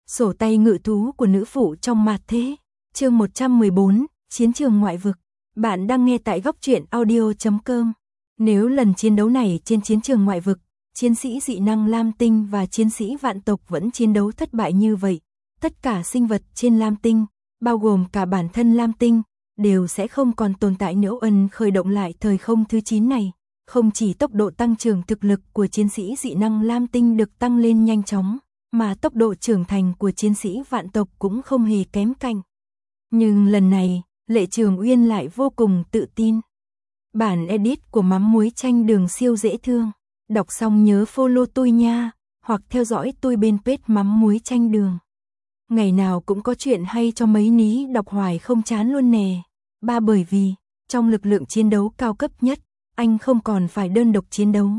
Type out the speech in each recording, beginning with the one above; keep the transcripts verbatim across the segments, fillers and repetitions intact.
Sổ tay ngự thú của nữ phụ trong mạt thế. Chương một trăm mười bốn, Chiến trường ngoại vực. Bạn đang nghe tại góc truyện audio chấm com. Nếu lần chiến đấu này trên chiến trường ngoại vực, chiến sĩ dị năng Lam Tinh và chiến sĩ vạn tộc vẫn chiến đấu thất bại như vậy, tất cả sinh vật trên Lam Tinh, bao gồm cả bản thân Lam Tinh, đều sẽ không còn tồn tại nữa. Ân khởi động lại thời không thứ chín này, không chỉ tốc độ tăng trưởng thực lực của chiến sĩ dị năng Lam Tinh được tăng lên nhanh chóng, mà tốc độ trưởng thành của chiến sĩ vạn tộc cũng không hề kém cạnh. Nhưng lần này, Lệ Trường Uyên lại vô cùng tự tin. Bản edit của mắm muối chanh đường siêu dễ thương. Đọc xong nhớ follow tôi nha, hoặc theo dõi tôi bên page mắm muối chanh đường. Ngày nào cũng có chuyện hay cho mấy ní đọc hoài không chán luôn nè. Ba bởi vì, trong lực lượng chiến đấu cao cấp nhất, anh không còn phải đơn độc chiến đấu.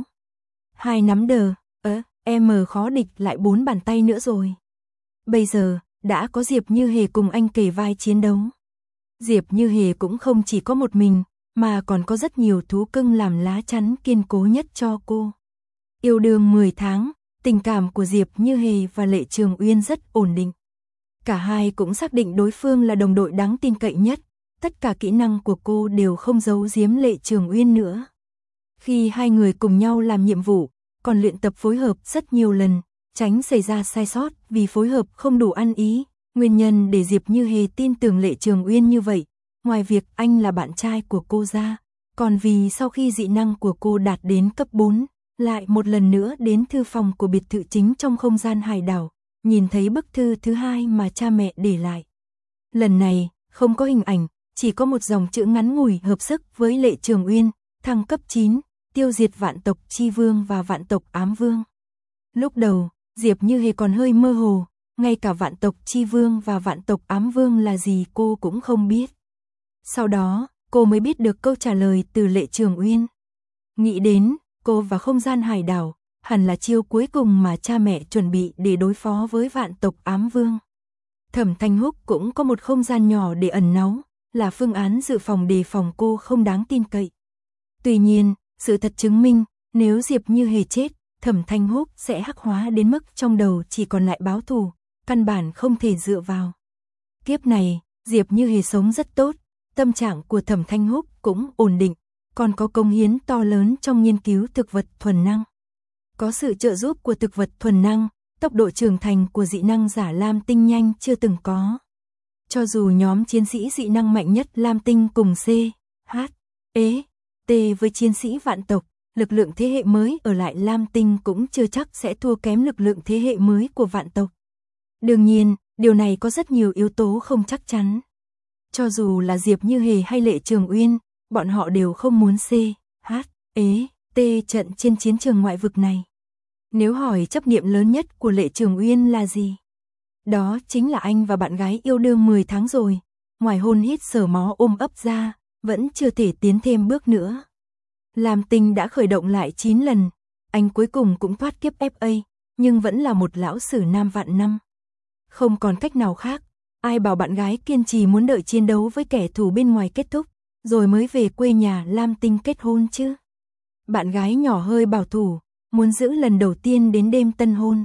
Hai nắm đờ, ớ, em khó địch lại bốn bàn tay nữa rồi. Bây giờ, đã có Diệp Như Hề cùng anh kề vai chiến đấu. Diệp Như Hề cũng không chỉ có một mình, mà còn có rất nhiều thú cưng làm lá chắn kiên cố nhất cho cô. Yêu đương mười tháng, tình cảm của Diệp Như Hề và Lệ Trường Uyên rất ổn định. Cả hai cũng xác định đối phương là đồng đội đáng tin cậy nhất, tất cả kỹ năng của cô đều không giấu giếm Lệ Trường Uyên nữa. Khi hai người cùng nhau làm nhiệm vụ, còn luyện tập phối hợp rất nhiều lần, tránh xảy ra sai sót vì phối hợp không đủ ăn ý. Nguyên nhân để Diệp Như Hề tin tưởng Lệ Trường Uyên như vậy, ngoài việc anh là bạn trai của cô ra, còn vì sau khi dị năng của cô đạt đến cấp bốn, lại một lần nữa đến thư phòng của biệt thự chính trong không gian hải đảo, nhìn thấy bức thư thứ hai mà cha mẹ để lại. Lần này, không có hình ảnh, chỉ có một dòng chữ ngắn ngủi hợp sức với Lệ Trường Uyên, thăng cấp chín, tiêu diệt vạn tộc Chi Vương và vạn tộc Ám Vương. Lúc đầu, Diệp Như Hề còn hơi mơ hồ, ngay cả vạn tộc Chi Vương và vạn tộc Ám Vương là gì cô cũng không biết. Sau đó, cô mới biết được câu trả lời từ Lệ Trường Uyên. Nghĩ đến, cô và không gian hải đảo, hẳn là chiêu cuối cùng mà cha mẹ chuẩn bị để đối phó với vạn tộc Ám Vương. Thẩm Thanh Húc cũng có một không gian nhỏ để ẩn náu, là phương án dự phòng đề phòng cô không đáng tin cậy. Tuy nhiên, sự thật chứng minh, nếu Diệp Như Hề chết, Thẩm Thanh Húc sẽ hắc hóa đến mức trong đầu chỉ còn lại báo thù, căn bản không thể dựa vào. Kiếp này, Diệp Như Hề sống rất tốt, tâm trạng của Thẩm Thanh Húc cũng ổn định, còn có công hiến to lớn trong nghiên cứu thực vật thuần năng. Có sự trợ giúp của thực vật thuần năng, tốc độ trưởng thành của dị năng giả Lam Tinh nhanh chưa từng có. Cho dù nhóm chiến sĩ dị năng mạnh nhất Lam Tinh cùng C, H, E, T với chiến sĩ vạn tộc, lực lượng thế hệ mới ở lại Lam Tinh cũng chưa chắc sẽ thua kém lực lượng thế hệ mới của vạn tộc. Đương nhiên, điều này có rất nhiều yếu tố không chắc chắn. Cho dù là Diệp Như Hề hay Lệ Trường Uyên, bọn họ đều không muốn C, H, E, T trận trên chiến trường ngoại vực này. Nếu hỏi chấp niệm lớn nhất của Lệ Trường Uyên là gì? Đó chính là anh và bạn gái yêu đương mười tháng rồi, ngoài hôn hít sờ mó ôm ấp ra, vẫn chưa thể tiến thêm bước nữa. Lam Tinh đã khởi động lại chín lần, anh cuối cùng cũng thoát kiếp ép a, nhưng vẫn là một lão sử nam vạn năm. Không còn cách nào khác, ai bảo bạn gái kiên trì muốn đợi chiến đấu với kẻ thù bên ngoài kết thúc, rồi mới về quê nhà Lam Tinh kết hôn chứ. Bạn gái nhỏ hơi bảo thủ, muốn giữ lần đầu tiên đến đêm tân hôn.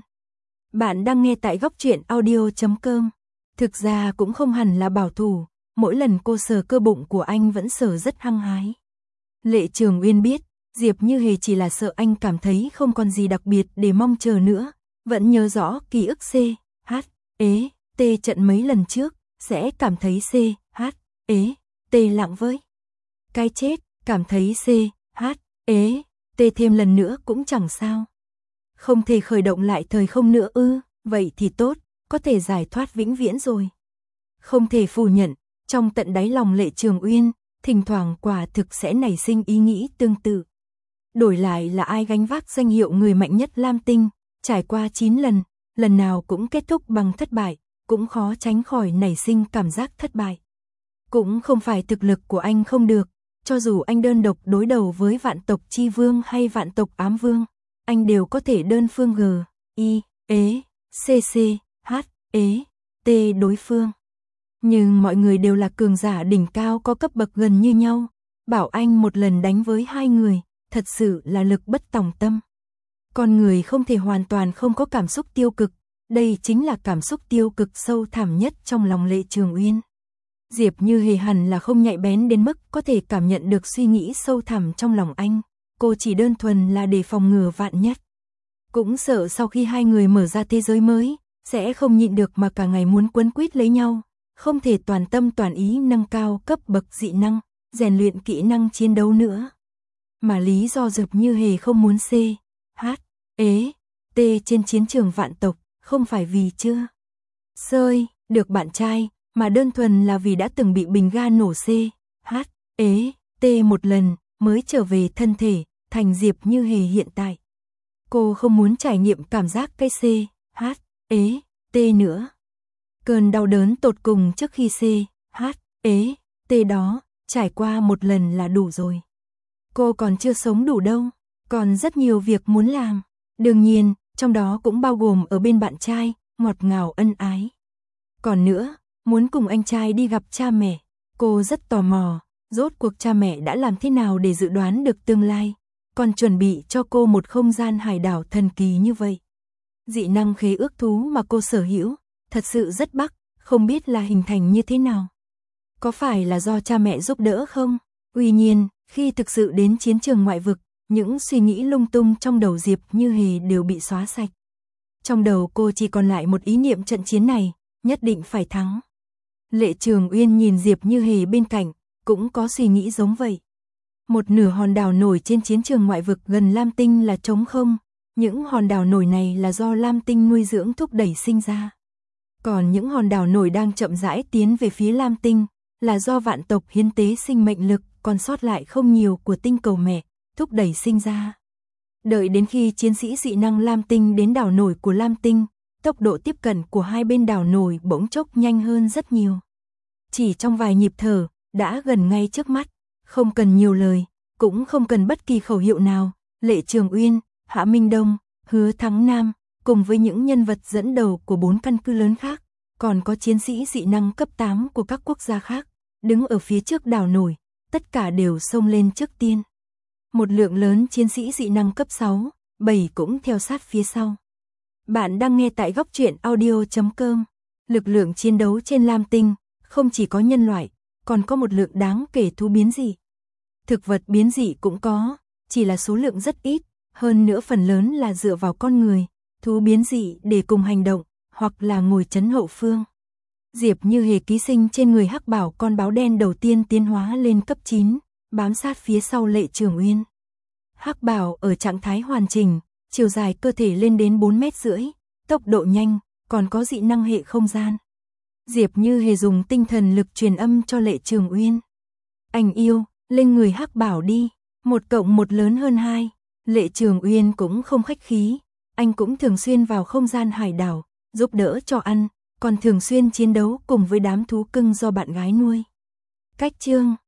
Bạn đang nghe tại góc truyện audio chấm com. Thực ra cũng không hẳn là bảo thủ, mỗi lần cô sờ cơ bụng của anh vẫn sờ rất hăng hái. Lệ Trường Uyên biết, Diệp Như Hề chỉ là sợ anh cảm thấy không còn gì đặc biệt để mong chờ nữa, vẫn nhớ rõ ký ức C, H, E, T trận mấy lần trước, sẽ cảm thấy C, H, E, T lặng với. Cái chết, cảm thấy C, H, E, T thêm lần nữa cũng chẳng sao. Không thể khởi động lại thời không nữa ư, vậy thì tốt, có thể giải thoát vĩnh viễn rồi. Không thể phủ nhận, trong tận đáy lòng Lệ Trường Uyên, thỉnh thoảng quả thực sẽ nảy sinh ý nghĩ tương tự. Đổi lại là ai gánh vác danh hiệu người mạnh nhất Lam Tinh, trải qua chín lần, lần nào cũng kết thúc bằng thất bại, cũng khó tránh khỏi nảy sinh cảm giác thất bại. Cũng không phải thực lực của anh không được, cho dù anh đơn độc đối đầu với vạn tộc Chi Vương hay vạn tộc Ám Vương, anh đều có thể đơn phương G, I, E, C C, H, E, T đối phương. Nhưng mọi người đều là cường giả đỉnh cao có cấp bậc gần như nhau, bảo anh một lần đánh với hai người, thật sự là lực bất tòng tâm. Con người không thể hoàn toàn không có cảm xúc tiêu cực, Đây chính là cảm xúc tiêu cực sâu thẳm nhất trong lòng Lệ Trường Uyên. Diệp Như Hề hẳn là không nhạy bén đến mức có thể cảm nhận được suy nghĩ sâu thẳm trong lòng anh, cô chỉ đơn thuần là để phòng ngừa vạn nhất. Cũng sợ sau khi hai người mở ra thế giới mới, sẽ không nhịn được mà cả ngày muốn quấn quýt lấy nhau, không thể toàn tâm toàn ý nâng cao cấp bậc dị năng, rèn luyện kỹ năng chiến đấu nữa. Mà lý do Diệp Như Hề không muốn C, H, ế, T trên chiến trường vạn tộc, không phải vì chưa sơi được bạn trai, mà đơn thuần là vì đã từng bị bình ga nổ C, H, ế, T một lần, mới trở về thân thể, thành Diệp Như Hề hiện tại. Cô không muốn trải nghiệm cảm giác cái C, H, ế, T nữa. Cơn đau đớn tột cùng trước khi C, H, ế, T đó, trải qua một lần là đủ rồi. Cô còn chưa sống đủ đâu, còn rất nhiều việc muốn làm. Đương nhiên, trong đó cũng bao gồm ở bên bạn trai, ngọt ngào ân ái. Còn nữa, muốn cùng anh trai đi gặp cha mẹ. Cô rất tò mò, rốt cuộc cha mẹ đã làm thế nào để dự đoán được tương lai, còn chuẩn bị cho cô một không gian hải đảo thần kỳ như vậy. Dị năng khế ước thú mà cô sở hữu, thật sự rất bắc, không biết là hình thành như thế nào. Có phải là do cha mẹ giúp đỡ không? Tuy nhiên, khi thực sự đến chiến trường ngoại vực, những suy nghĩ lung tung trong đầu Diệp Như Hề đều bị xóa sạch. Trong đầu cô chỉ còn lại một ý niệm trận chiến này, nhất định phải thắng. Lệ Trường Uyên nhìn Diệp Như Hề bên cạnh, cũng có suy nghĩ giống vậy. Một nửa hòn đảo nổi trên chiến trường ngoại vực gần Lam Tinh là trống không, những hòn đảo nổi này là do Lam Tinh nuôi dưỡng thúc đẩy sinh ra. Còn những hòn đảo nổi đang chậm rãi tiến về phía Lam Tinh, là do vạn tộc hiến tế sinh mệnh lực còn sót lại không nhiều của tinh cầu mẹ, thúc đẩy sinh ra. Đợi đến khi chiến sĩ dị năng Lam Tinh đến đảo nổi của Lam Tinh, tốc độ tiếp cận của hai bên đảo nổi bỗng chốc nhanh hơn rất nhiều. Chỉ trong vài nhịp thở, đã gần ngay trước mắt, không cần nhiều lời, cũng không cần bất kỳ khẩu hiệu nào, Lệ Trường Uyên, Hạ Minh Đông, Hứa Thắng Nam, cùng với những nhân vật dẫn đầu của bốn căn cứ lớn khác, còn có chiến sĩ dị năng cấp tám của các quốc gia khác, đứng ở phía trước đảo nổi, tất cả đều xông lên trước tiên. Một lượng lớn chiến sĩ dị năng cấp sáu, bảy cũng theo sát phía sau. Bạn đang nghe tại góc truyện audio chấm com. Lực lượng chiến đấu trên Lam Tinh, không chỉ có nhân loại, còn có một lượng đáng kể thú biến dị. Thực vật biến dị cũng có, chỉ là số lượng rất ít, hơn nữa phần lớn là dựa vào con người, thú biến dị để cùng hành động, hoặc là ngồi trấn hậu phương. Diệp Như Hề ký sinh trên người hắc bảo con báo đen đầu tiên tiến hóa lên cấp chín, bám sát phía sau Lệ Trường Uyên. Hắc bảo ở trạng thái hoàn chỉnh, chiều dài cơ thể lên đến bốn mét rưỡi, tốc độ nhanh, còn có dị năng hệ không gian. Diệp Như Hề dùng tinh thần lực truyền âm cho Lệ Trường Uyên. Anh yêu, lên người hắc bảo đi, một cộng một lớn hơn hai. Lệ Trường Uyên cũng không khách khí, anh cũng thường xuyên vào không gian hải đảo, giúp đỡ cho ăn, còn thường xuyên chiến đấu cùng với đám thú cưng do bạn gái nuôi. Cách chương